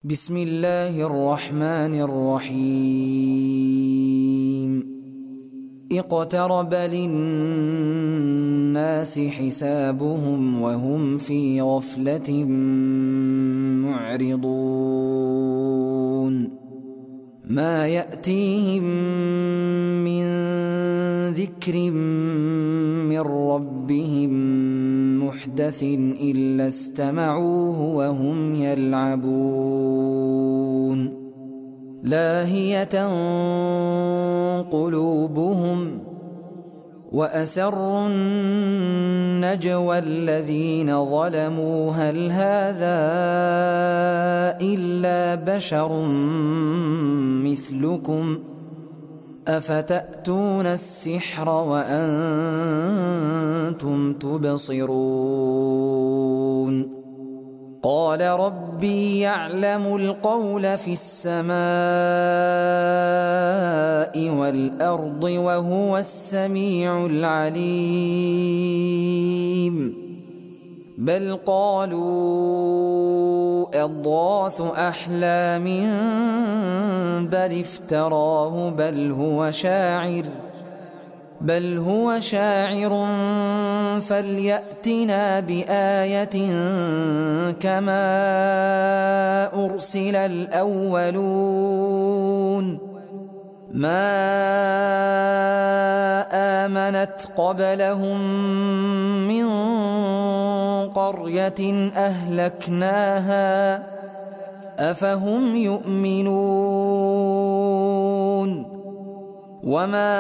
بسم الله الرحمن الرحيم اقترب للناس حسابهم وهم في غفلة معرضون ما يأتيهم من ذكر من ربهم محدث إلا استمعوه وهم يلعبون لاهية قلوبهم وأسروا النجوى الذين ظلموا هل هذا إلا بشر مثلكم أفتأتون السحر وأنتم تبصرون قال ربي يعلم القول في السماء والأرض وهو السميع العليم بل قالوا أضغاث أحلام بل افتراه بل هو شاعر فليأتنا بآية كما أرسل الأولون ما آمنت قبلهم من قرية أهلكناها أفهم يؤمنون وما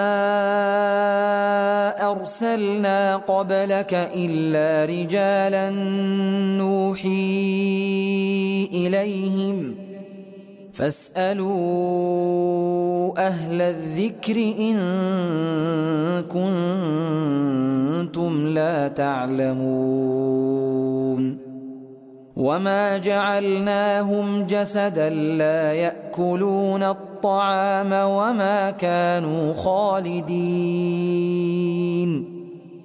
أرسلنا قبلك إلا رجالا نوحي إليهم فاسألوا أهل الذكر إن كنتم لا تعلمون وما جعلناهم جسدا لا يأكلون الطعام وما كانوا خالدين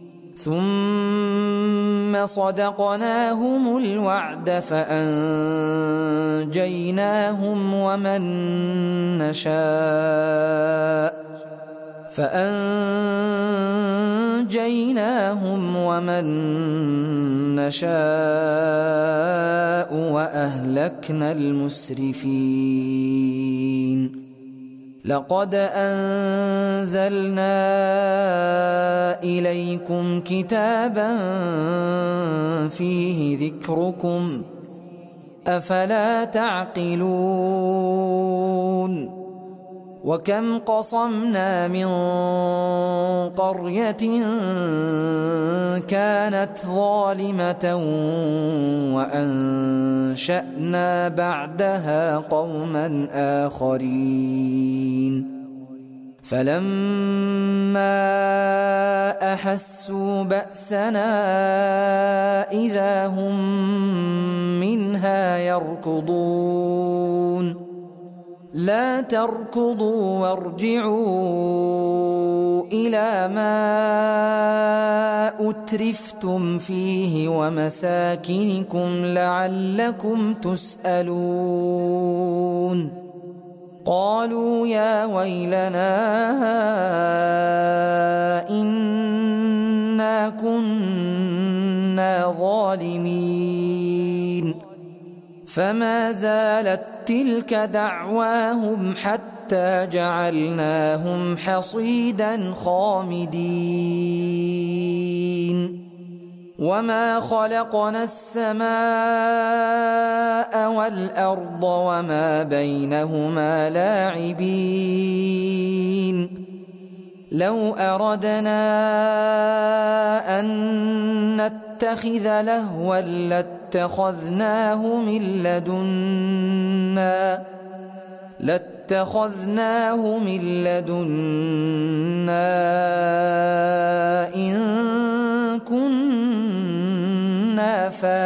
ثم صدقناهم الوعد فأنجيناهم ومن نشاء وأهلكنا المسرفين لقد أنزلنا إليكم كتابا فيه ذكركم أفلا تعقلون وكم قصمنا من قرية كانت ظالمة وأنشأنا بعدها قوما آخرين فلما أحسوا بأسنا إذا هم منها يركضون لا تركضوا وارجعوا إلى ما أترفتم فيه ومساكنكم لعلكم تسألون قالوا يا ويلنا إنا كنا ظالمين فما زالت تلك دعواهم حتى جعلناهم حصيدا خامدين وما خلقنا السماء والأرض وما بينهما لاعبين لو أردنا أن نتخذ لهوا لاتخذناه من لدنا إن كنا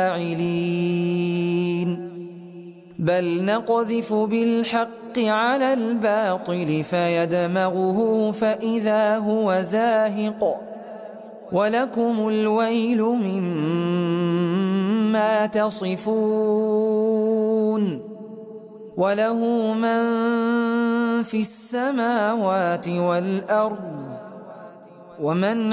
فاعلين بل نقذف بالحق على الباطل فيدمغه فإذا هو زاهق ولكم الويل مما تصفون وله من في السماوات والأرض ومن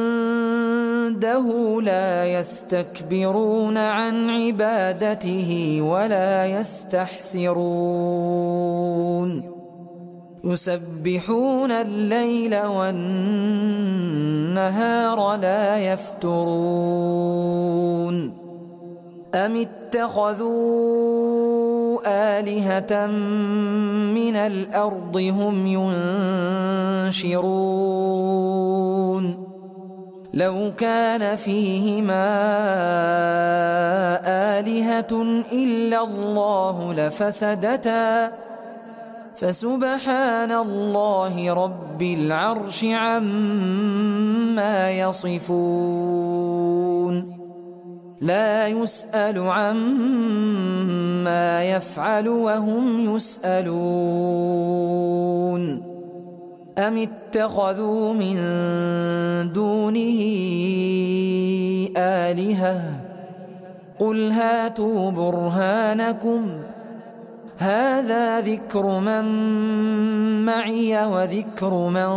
عنده لا يستكبرون عن عبادته ولا يستحسرون يسبحون الليل والنهار لا يفترون أم اتخذوا آلهة من الأرض هم ينشرون لو كان فيهما آلهة إلا الله لفسدتا فسبحان الله رب العرش عما يصفون لا يسأل عما يفعل وهم يسألون أم اتخذوا من دونه آلهة قل هاتوا برهانكم هذا ذكر من معي وذكر من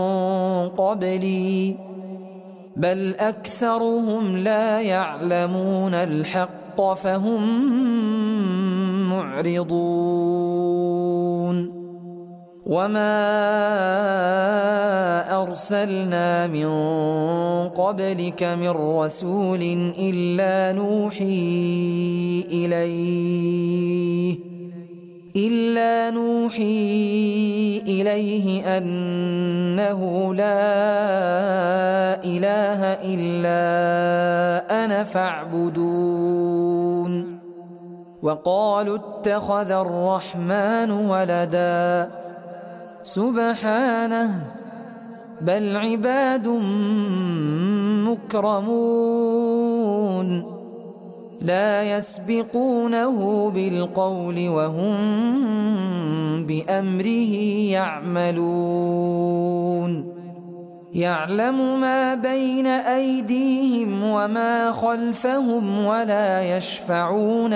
قبلي بل أكثرهم لا يعلمون الحق فهم معرضون وما أرسلنا من قبلك من رسول إلا نوحي إليه أنه لا إله إلا أنا فاعبدون وقالوا اتخذ الرحمن ولدا سبحانه بل عباد مكرمون لا يسبقونه بالقول وهم بأمره يعملون يعلم ما بين أيديهم وما خلفهم ولا يشفعون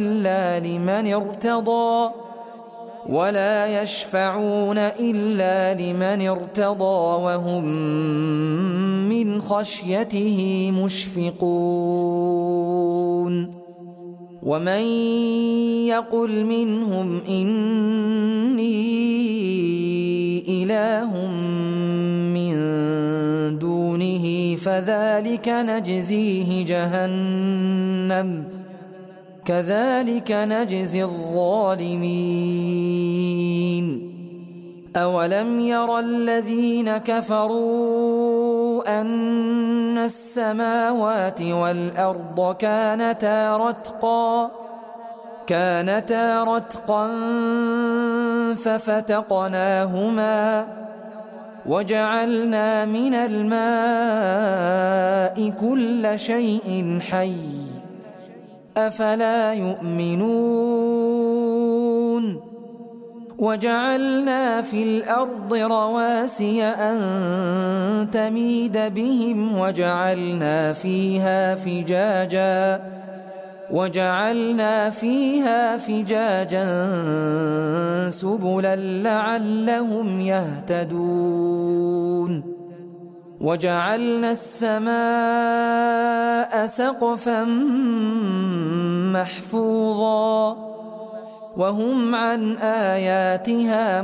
إلا لمن ارتضى وهم من خشيته مشفقون ومن يقل منهم إني إله من دونه فذلك نجزيه جهنم كذلك نجزي الظالمين أولم ير الذين كفروا أن السماوات والأرض كانتا رتقا ففتقناهما وجعلنا من الماء كل شيء حي أفلا يؤمنون وجعلنا في الأرض رواسي أن تميد بهم وجعلنا فيها فجاجا سبلا لعلهم يهتدون وجعلنا السماء سقفا محفوظا وهم عن آياتها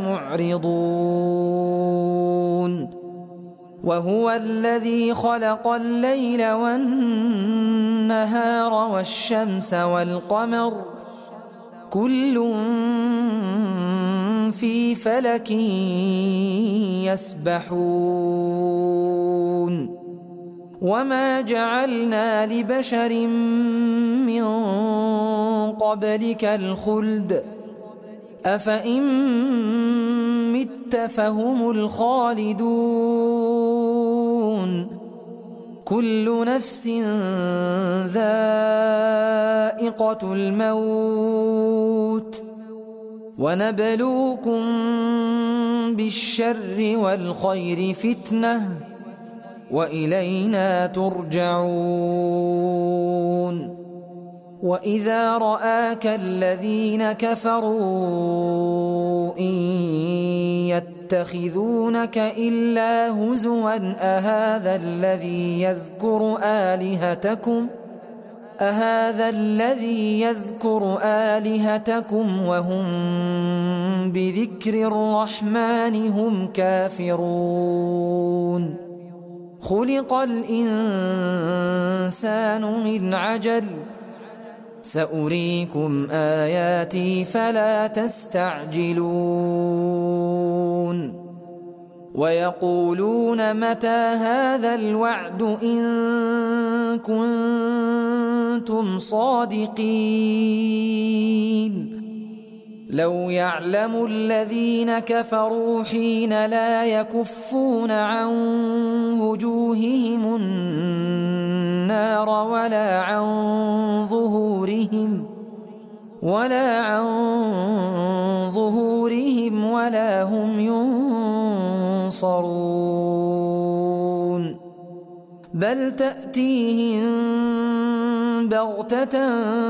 معرضون وهو الذي خلق الليل والنهار والشمس والقمر كل في فلك يسبحون وما جعلنا لبشر من قبلك الخلد أفإن مت فهم الخالدون كل نفس ذائقة الموت ونبلوكم بالشر والخير فتنة وإلينا ترجعون وإذا رآك الذين كفروا إن يتخذونك إلا هزوا أهذا الذي يذكر آلهتكم وهم بذكر الرحمن هم كافرون خلق الإنسان من عجل سأريكم آياتي فلا تستعجلون ويقولون متى هذا الوعد إن كنتم صادقين لو يعلم الذين كفروا حين لا يكفون عن وجوههم النار ولا عن ظهورهم ولا هم ينصرون بل تأتيهم بغتة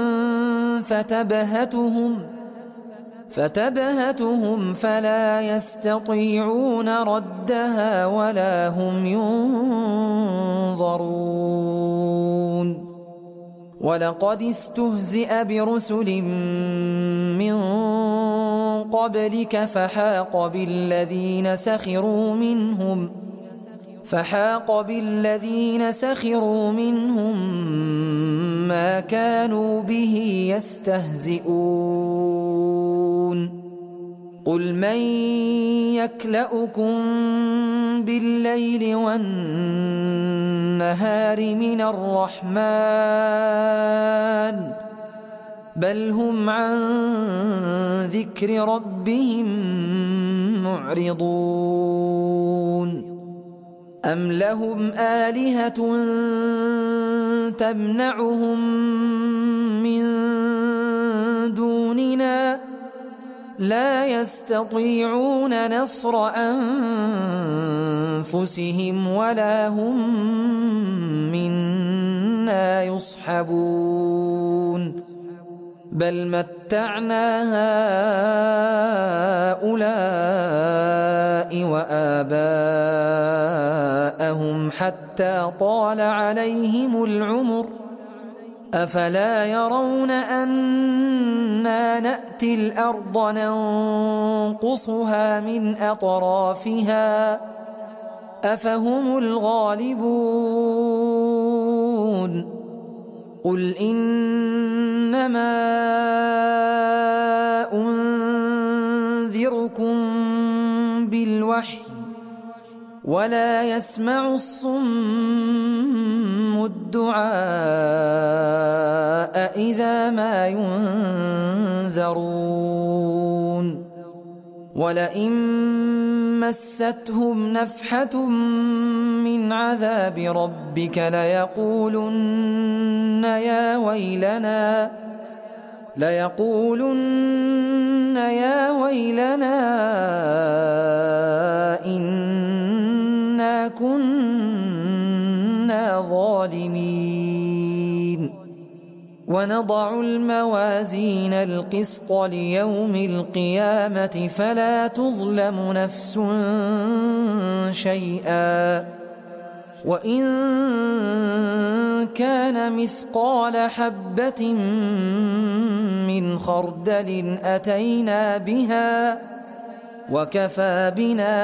فتبهتهم فلا يستطيعون ردها ولا هم ينظرون ولقد استهزئ برسل من قبلك فحاق بالذين سخروا منهم ما كانوا به يستهزئون قل من يكلؤكم بالليل والنهار من الرحمن بل هم عن ذكر ربهم معرضون أم لهم آلهة تمنعهم من دوننا لا يستطيعون نصر أنفسهم ولا هم منا يصحبون بل متعنا هؤلاء وآباءهم حتى طال عليهم العمر أفلا يرون أنا نأتي الأرض ننقصها من أطرافها أفهم الغالبون قل إنما أنذركم بالوحي ولا يسمع الصم الدعاء إذا ما ينذرون ولئن مستهم نفحة من عذاب ربك ليقولن يا ويلنا إنا كنا ظالمين ونضع الموازين القسط ليوم القيامة فلا تظلم نفس شيئا وإن كان مثقال حبة من خردل أتينا بها وكفى بنا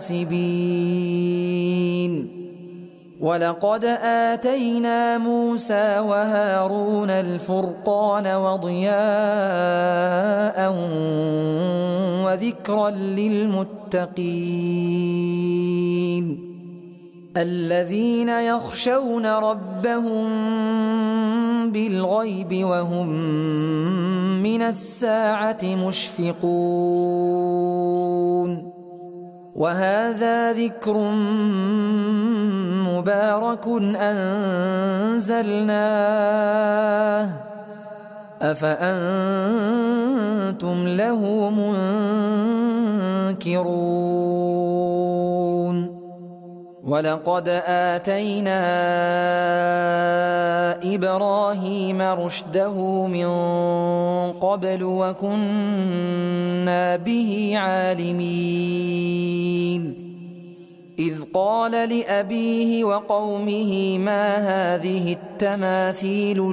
حاسبين ولقد آتينا موسى وهارون الفرقان وضياء وذكرا للمتقين الذين يخشون ربهم بالغيب وهم من الساعة مشفقون وهذا ذكر مبارك أنزلناه أفأنتم له منكرون ولقد آتينا إبراهيم رشده من قبل وكنا به عالمين إذ قال لأبيه وقومه ما هذه التماثيل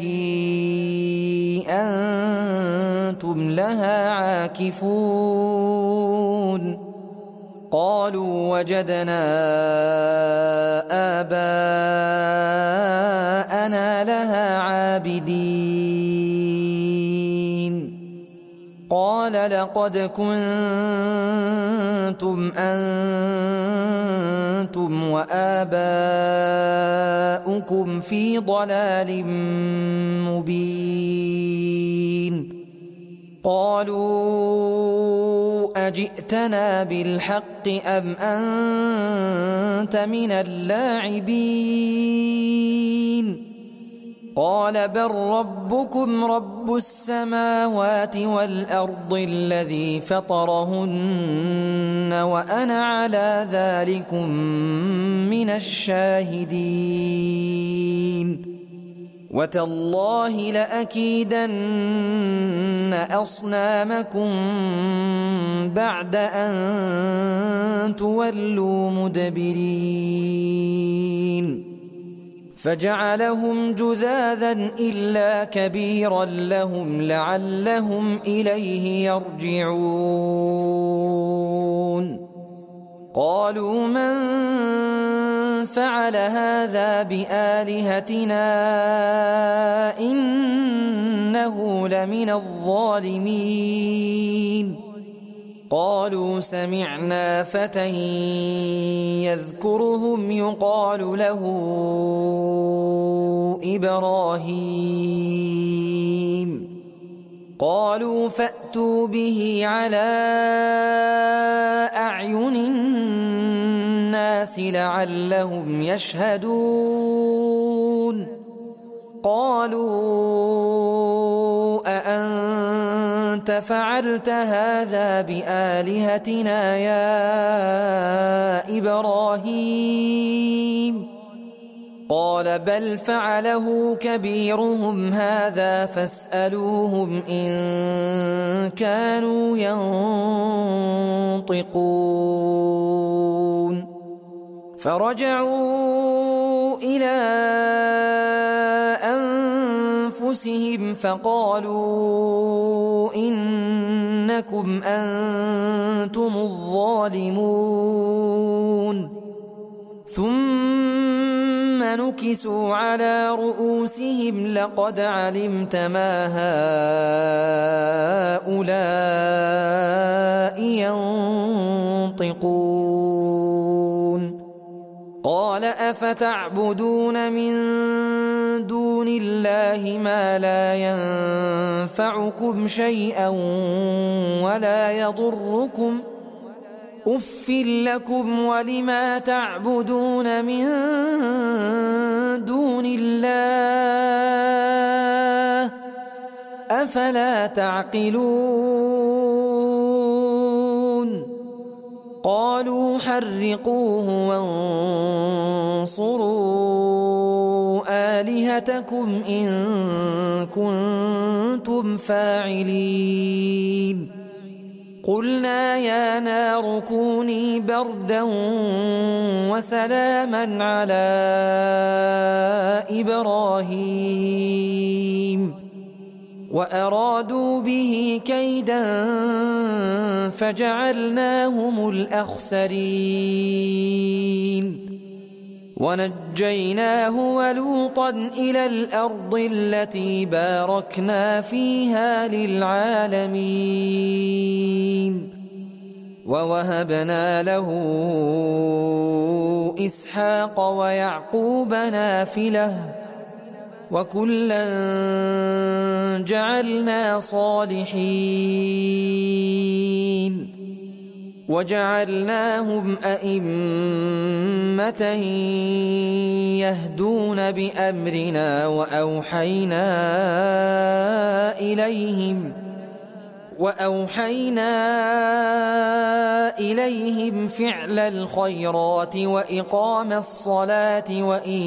التي أنتم لها عاكفون قالوا وجدنا آباءنا لها عابدين قال لقد كنتم أنتم وآباؤكم في ضلال مبين قالوا أجئتنا بالحق أم أنت من اللاعبين قال بل ربكم رب السماوات والأرض الذي فطرهن وأنا على ذلكم من الشاهدين وتالله لأكيدن أصنامكم بعد أن تولوا مدبرين فجعلهم جذاذا إلا كبيرا لهم لعلهم إليه يرجعون قالوا من فعل هذا بآلهتنا إنه لمن الظالمين قالوا سمعنا فتى يذكرهم يقال له إبراهيم قالوا فأتوا به على أعين الناس لعلهم يشهدون قالوا أأنت فعلت هذا بآلهتنا يا إبراهيم قال بل فعله كبيرهم هذا فاسألوهم إن كانوا ينطقون فرجعوا إلى أنفسهم فقالوا إنكم أنتم الظالمون ثم نكسوا على رؤوسهم لقد علمت ما هؤلاء ينطقون قال أفتعبدون من دون الله ما لا ينفعكم شيئا ولا يضركم أف لكم ولما تعبدون من دون الله أفلا تعقلون قالوا حرقوه وانصروا آلهتكم إن كنتم فاعلين قلنا يا نار كوني بردا وسلاما على إبراهيم وأرادوا به كيدا فجعلناهم الأخسرين ونجيناه ولوطا إلى الأرض التي باركنا فيها للعالمين ووهبنا له إسحاق ويعقوب نافلة وكلا جعلنا صالحين وجعلناهم أئمة يهدون بأمرنا وأوحينا إليهم فعل الخيرات وإقام الصلاة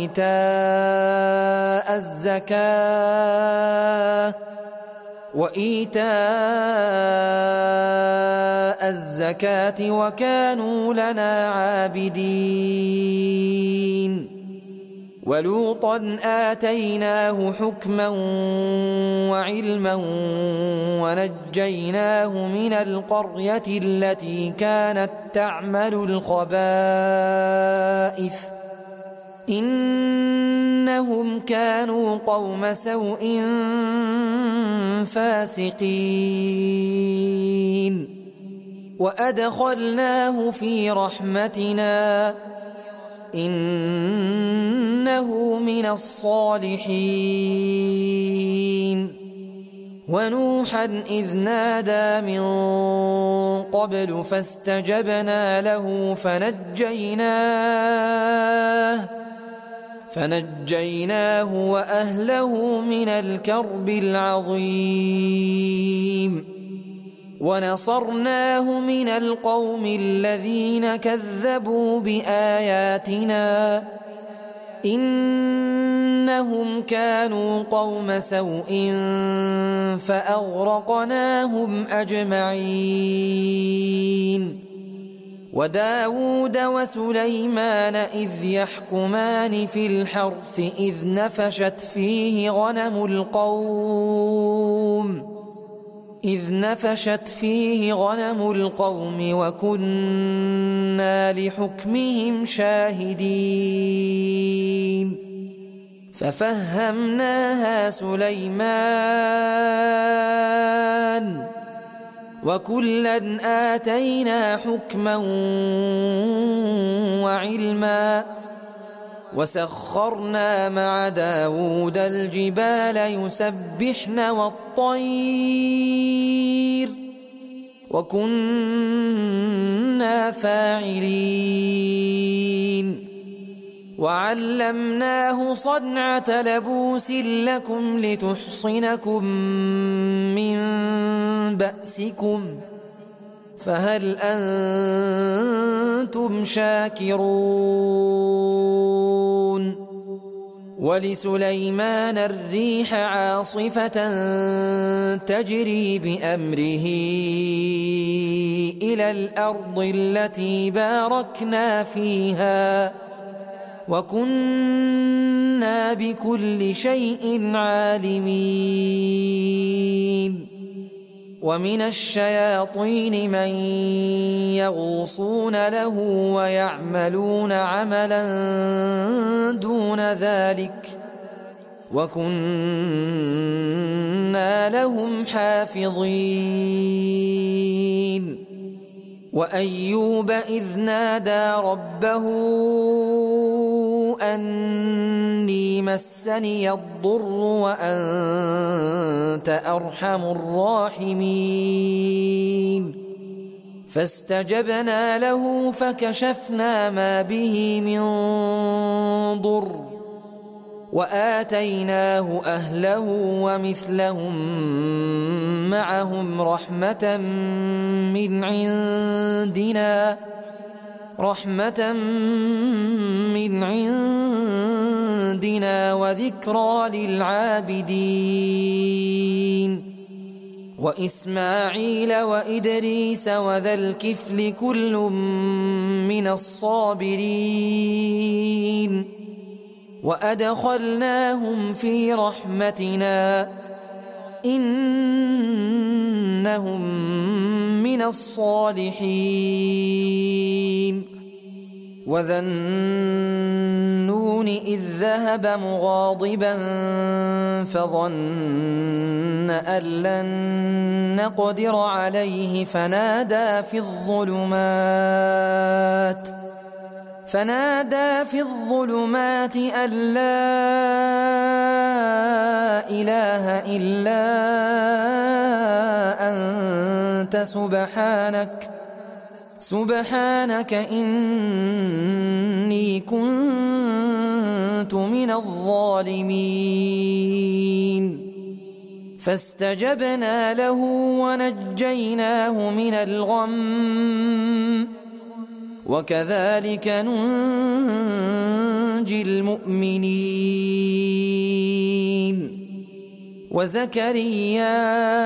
وإيتاء الزكاة وكانوا لنا عابدين. ولوطا آتيناه حكما وعلما ونجيناه من القرية التي كانت تعمل الخبائث إنهم كانوا قوم سوء فاسقين. وأدخلناه في رحمتنا إنه من الصالحين. ونوحا إذ نادى من قبل فاستجبنا له فنجيناه وأهله من الكرب العظيم. ونصرناه من القوم الذين كذبوا بآياتنا إنهم كانوا قوم سوء فأغرقناهم أجمعين. وداود وسليمان إذ يحكمان في الحرث إذ نفشت فيه غنم القوم وكنا لحكمهم شاهدين. ففهمناها سليمان وكلا آتينا حكما وعلما. وسخرنا مع داود الجبال يسبحن والطير وكنا فاعلين. وعلمناه صنعة لبوس لكم لتحصنكم من بأسكم فهل أنتم شاكرون. ولسليمان الريح عاصفة تجري بأمره إلى الأرض التي باركنا فيها وكنا بكل شيء عالمين. ومن الشياطين من يغوصون له ويعملون عملا دون ذلك وكنا لهم حافظين. وأيوب إذ نادى ربه أني مسني الضر وأنت أرحم الراحمين فاستجبنا له فكشفنا ما به من ضر وآتيناه أهله ومثلهم معهم رحمة من عندنا وذكرى للعابدين. وإسماعيل وإدريس وذا الكفل كل من الصابرين وأدخلناهم في رحمتنا إنهم من الصالحين. وذا النون إذ ذهب مغاضبا فظن أن لن نقدر عليه فنادى في الظلمات أن لا إله إلا أنت سبحانك إني كنت من الظالمين. فاستجبنا له ونجيناه من الغم وكذلك ننجي المؤمنين. وزكريا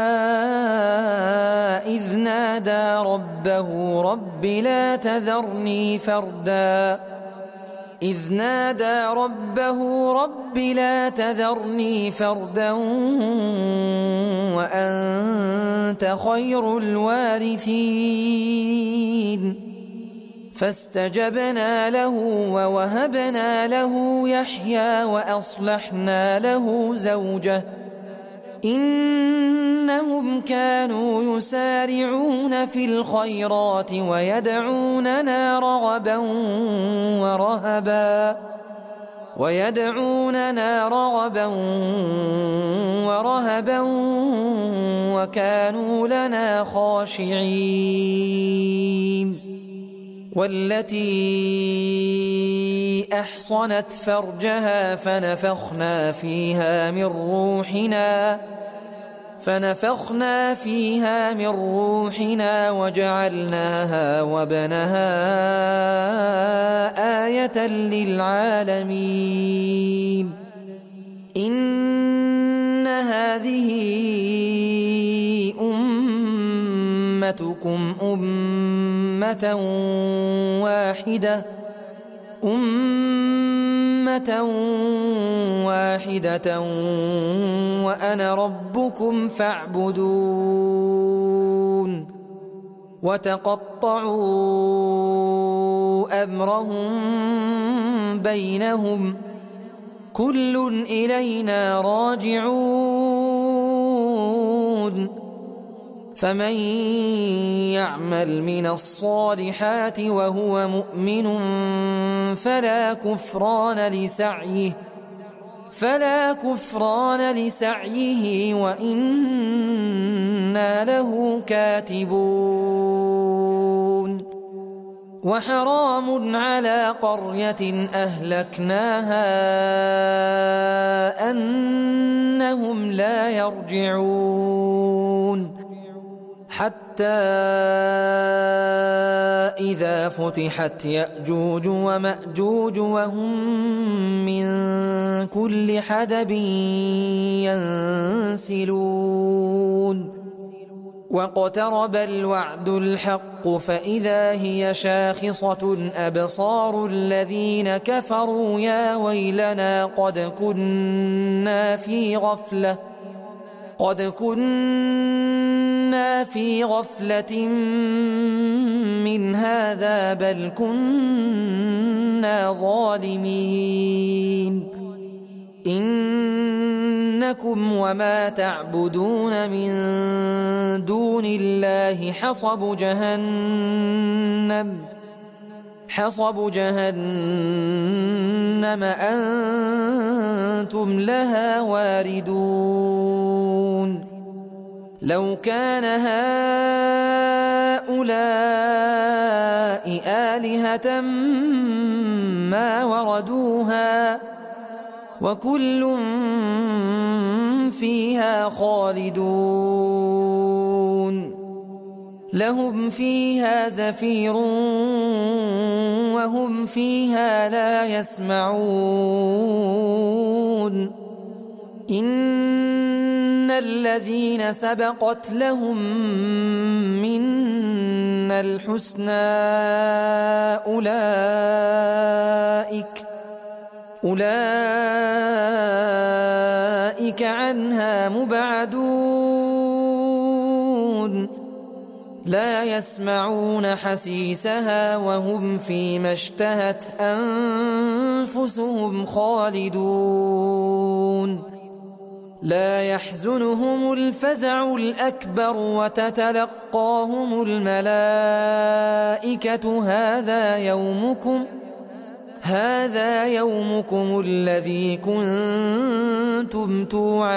إذ نادى ربه رب لا تذرني فردا وأنت خير الوارثين. فاستجبنا له ووهبنا له يحيى وأصلحنا له زوجه إنهم كانوا يسارعون في الخيرات ويدعوننا رغبا ورهبا وكانوا لنا خاشعين. والتي أحصنت فرجها فنفخنا فيها من روحنا وجعلناها وابنها آية للعالمين. إن هذه أمتكم أمة واحدة وأنا ربكم فاعبدون. وتقطعوا أمرهم بينهم كل إلينا راجعون. فمن يعمل من الصالحات وهو مؤمن فلا كفران لسعيه وإنا له كاتبون. وحرام على قرية أهلكناها أنهم لا يرجعون حتى إذا فتحت يأجوج ومأجوج وهم من كل حدب ينسلون. واقترب الوعد الحق فإذا هي شاخصة أبصار الذين كفروا يا ويلنا قد كنا في غفلة من هذا بل كنا ظالمين. إنكم وما تعبدون من دون الله حصب جهنم أنتم لها واردون. لو كان هؤلاء آلهة ما وردوها وكل فيها خالدون. لهم فيها زفير وهم فيها لا يسمعون. إن الذين سبقت لهم منا الحسنى أولئك عنها مبعدون. لا يسمعون حسيسها وهم فيما اشتهت أنفسهم خالدون. لا يحزنهم الفزع الأكبر وتتلقاهم الملائكة هذا يومكم الذي كنتم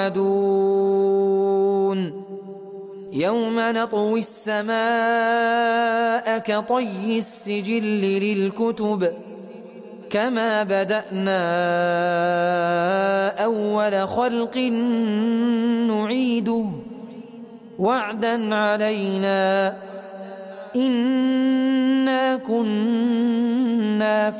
توعدون. يوم نطوي السماء كطي السجل للكتب كما بدأنا أول خلق نعيده وعدا علينا إنا كنا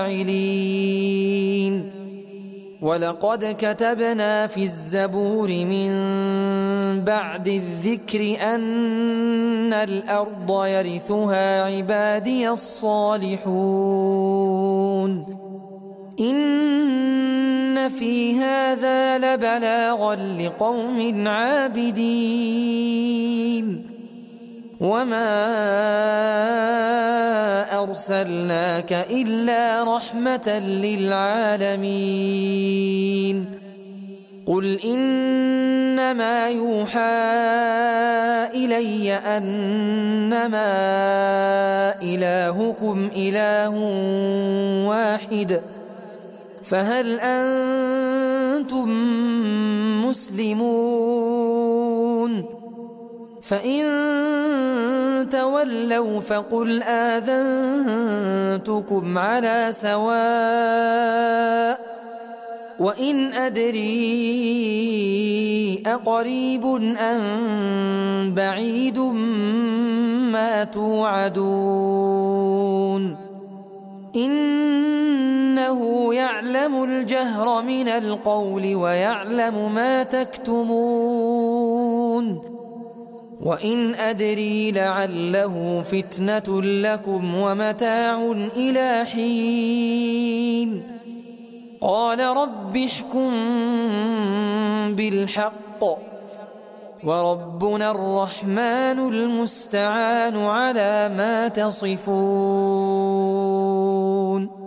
فاعلين ولقد كتبنا في الزبور من بعد الذكر أن الأرض يرثها عبادي الصالحون إن في هذا لبلاغا لقوم عابدين وما أرسلناك إلا رحمة للعالمين قل إنما يوحى إلي أنما إلهكم إله واحد فهل أنتم مسلمون فإن تولوا فقل آذنتكم على سواء وإن أدري أقريب أم بعيد ما توعدون إنه يعلم الجهر من القول ويعلم ما تكتمون وإن أدري لعله فتنة لكم ومتاع إلى حين قال رب احكم بالحق وربنا الرحمن المستعان على ما تصفون